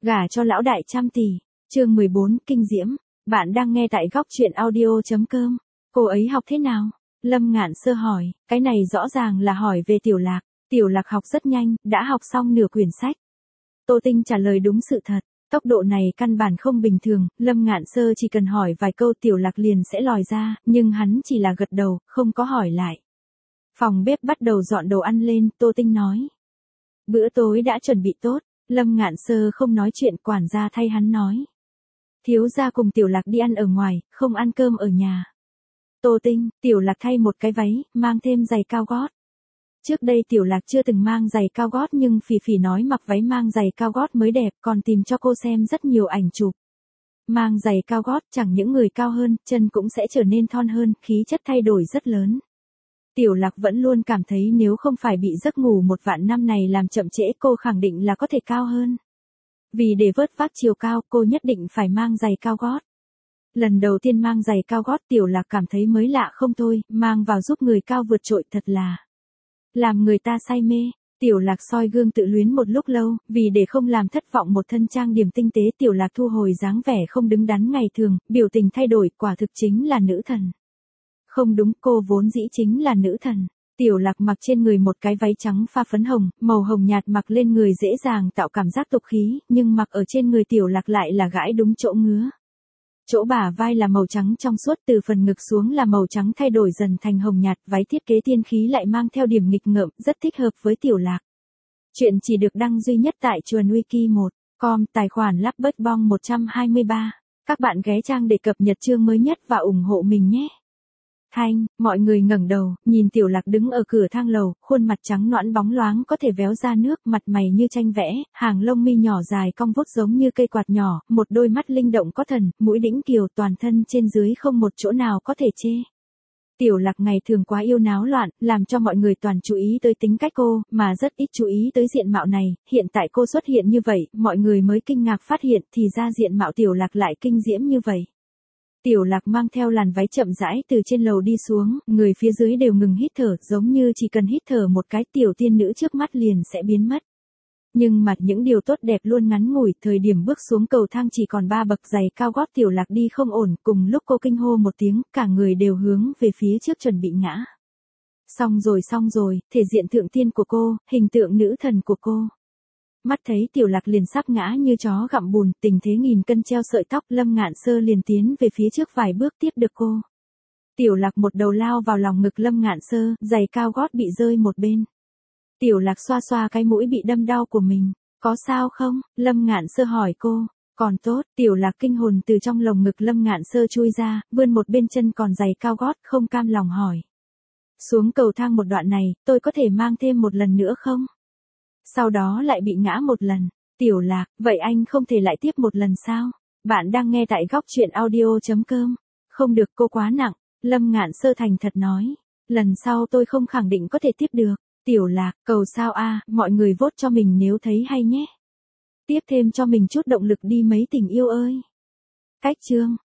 Gả cho lão đại trăm tỷ. Chương 14, kinh diễm. Bạn đang nghe tại góc truyện audio.com. Cô ấy học thế nào? Lâm Ngạn Sơ hỏi, cái này rõ ràng là hỏi về Tiểu Lạc. Tiểu Lạc học rất nhanh, đã học xong nửa quyển sách. Tô Tinh trả lời đúng sự thật. Tốc độ này căn bản không bình thường, Lâm Ngạn Sơ chỉ cần hỏi vài câu Tiểu Lạc liền sẽ lòi ra, nhưng hắn chỉ là gật đầu, không có hỏi lại. Phòng bếp bắt đầu dọn đồ ăn lên, Tô Tinh nói. Bữa tối đã chuẩn bị tốt, Lâm Ngạn Sơ không nói chuyện, quản gia thay hắn nói. Thiếu gia cùng Tiểu Lạc đi ăn ở ngoài, không ăn cơm ở nhà. Tô Tinh, Tiểu Lạc thay một cái váy, mang thêm giày cao gót. Trước đây Tiểu Lạc chưa từng mang giày cao gót nhưng Phỉ Phỉ nói mặc váy mang giày cao gót mới đẹp, còn tìm cho cô xem rất nhiều ảnh chụp. Mang giày cao gót chẳng những người cao hơn, chân cũng sẽ trở nên thon hơn, khí chất thay đổi rất lớn. Tiểu Lạc vẫn luôn cảm thấy nếu không phải bị giấc ngủ 1.000 năm này làm chậm trễ cô khẳng định là có thể cao hơn. Vì để vớt vát chiều cao cô nhất định phải mang giày cao gót. Lần đầu tiên mang giày cao gót Tiểu Lạc cảm thấy mới lạ không thôi, mang vào giúp người cao vượt trội thật là làm người ta say mê. Tiểu Lạc soi gương tự luyến một lúc lâu, vì để không làm thất vọng một thân trang điểm tinh tế Tiểu Lạc thu hồi dáng vẻ không đứng đắn ngày thường, biểu tình thay đổi, quả thực chính là nữ thần. Không đúng, cô vốn dĩ chính là nữ thần. Tiểu Lạc mặc trên người một cái váy trắng pha phấn hồng, màu hồng nhạt mặc lên người dễ dàng tạo cảm giác tục khí, nhưng mặc ở trên người Tiểu Lạc lại là gãi đúng chỗ ngứa. Chỗ bả vai là màu trắng trong suốt, từ phần ngực xuống là màu trắng thay đổi dần thành hồng nhạt, váy thiết kế tiên khí lại mang theo điểm nghịch ngợm, rất thích hợp với Tiểu Lạc. Chuyện chỉ được đăng duy nhất tại Chuồn Wiki 1.com, tài khoản Lapbotbong 123. Các bạn ghé trang để cập nhật chương mới nhất và ủng hộ mình nhé. Mọi người ngẩng đầu, nhìn Tiểu Lạc đứng ở cửa thang lầu, khuôn mặt trắng nõn bóng loáng có thể véo ra nước, mặt mày như tranh vẽ, hàng lông mi nhỏ dài cong vút giống như cây quạt nhỏ, một đôi mắt linh động có thần, mũi đĩnh kiều, toàn thân trên dưới không một chỗ nào có thể chê. Tiểu Lạc ngày thường quá yêu náo loạn, làm cho mọi người toàn chú ý tới tính cách cô, mà rất ít chú ý tới diện mạo này, hiện tại cô xuất hiện như vậy, mọi người mới kinh ngạc phát hiện thì ra diện mạo Tiểu Lạc lại kinh diễm như vậy. Tiểu Lạc mang theo làn váy chậm rãi từ trên lầu đi xuống, người phía dưới đều ngừng hít thở, giống như chỉ cần hít thở một cái tiểu tiên nữ trước mắt liền sẽ biến mất. Nhưng mà những điều tốt đẹp luôn ngắn ngủi, thời điểm bước xuống cầu thang chỉ còn 3 bậc giày cao gót Tiểu Lạc đi không ổn, cùng lúc cô kinh hô một tiếng, cả người đều hướng về phía trước chuẩn bị ngã. Xong rồi, thể diện thượng tiên của cô, hình tượng nữ thần của cô. Mắt thấy Tiểu Lạc liền sắp ngã như chó gặm bùn, tình thế nghìn cân treo sợi tóc, Lâm Ngạn Sơ liền tiến về phía trước vài bước tiếp được cô. Tiểu Lạc một đầu lao vào lòng ngực Lâm Ngạn Sơ, giày cao gót bị rơi một bên. Tiểu Lạc xoa xoa cái mũi bị đâm đau của mình, có sao không? Lâm Ngạn Sơ hỏi cô. Còn tốt, Tiểu Lạc kinh hồn từ trong lồng ngực Lâm Ngạn Sơ chui ra, vươn một bên chân còn giày cao gót, không cam lòng hỏi. Xuống cầu thang một đoạn này, tôi có thể mang thêm một lần nữa không? Sau đó lại bị ngã một lần. Tiểu Lạc, vậy anh không thể lại tiếp một lần sao? Bạn đang nghe tại góc truyện audio.com. Không được, cô quá nặng. Lâm Ngạn Sơ thành thật nói. Lần sau tôi không khẳng định có thể tiếp được. Tiểu Lạc, cầu sao a, mọi người vote cho mình nếu thấy hay nhé. Tiếp thêm cho mình chút động lực đi mấy tình yêu ơi. Cách chương.